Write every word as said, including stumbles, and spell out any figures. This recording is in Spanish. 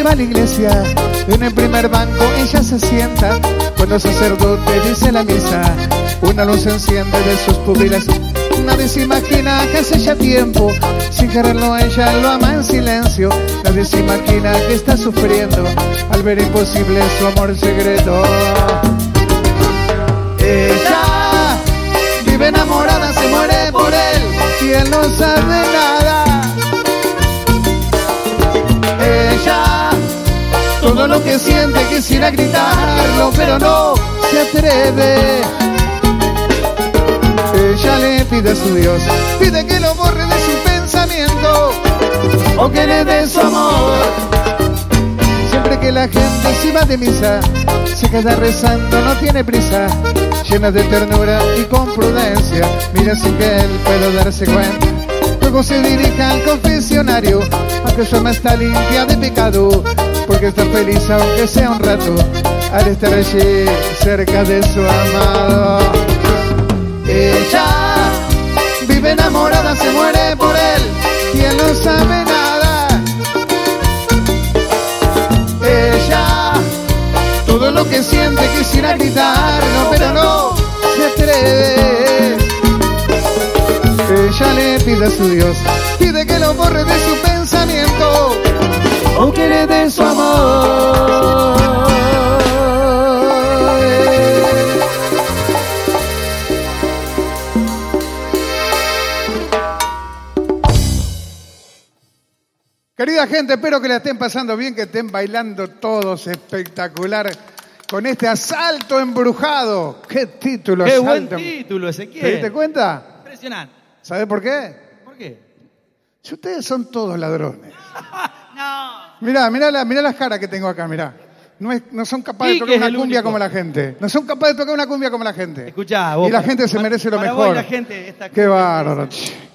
va a la iglesia, en el primer banco ella se sienta. Cuando el sacerdote dice la misa, una luz se enciende de sus pupilas. Nadie se imagina que hace ya tiempo, sin quererlo ella lo ama en silencio. Nadie se imagina que está sufriendo al ver imposible su amor secreto. Ella vive enamorada, se muere por él y él no sabe nada. Ella todo lo que siente quisiera gritarlo, pero no se atreve. Ella le pide a su Dios, pide que lo borre de su pensamiento o que le dé su amor. Siempre que la gente se va de misa, se queda rezando, no tiene prisa, llena de ternura y con prudencia, mira sin que él pueda darse cuenta. Luego se dirige al confesionario, aunque su alma está limpia de pecado, porque está feliz aunque sea un rato, al estar allí cerca de su amado. Ella vive enamorada, se muere por él y él no sabe nada. Ella todo lo que siente quisiera gritarlo, pero no se atreve. Ella le pide a su Dios, pide que lo borre de su pensamiento o que le dé su amor. Querida gente, espero que la estén pasando bien, que estén bailando todos espectacular con este Asalto Embrujado. ¡Qué título! ¡Qué Asalto. buen título, Ezequiel! ¿Te diste cuenta? Impresionante. ¿Sabés por qué? ¿Por qué? Si ustedes son todos ladrones. No. Mirá, mirá, la, mirá las caras que tengo acá, mirá. No, es, no son capaces de tocar una cumbia como la gente. No son capaces de tocar una cumbia como la gente. Escuchá, vos. Y la gente se para, merece lo para mejor. Vos y la gente, esta Qué bárbaro.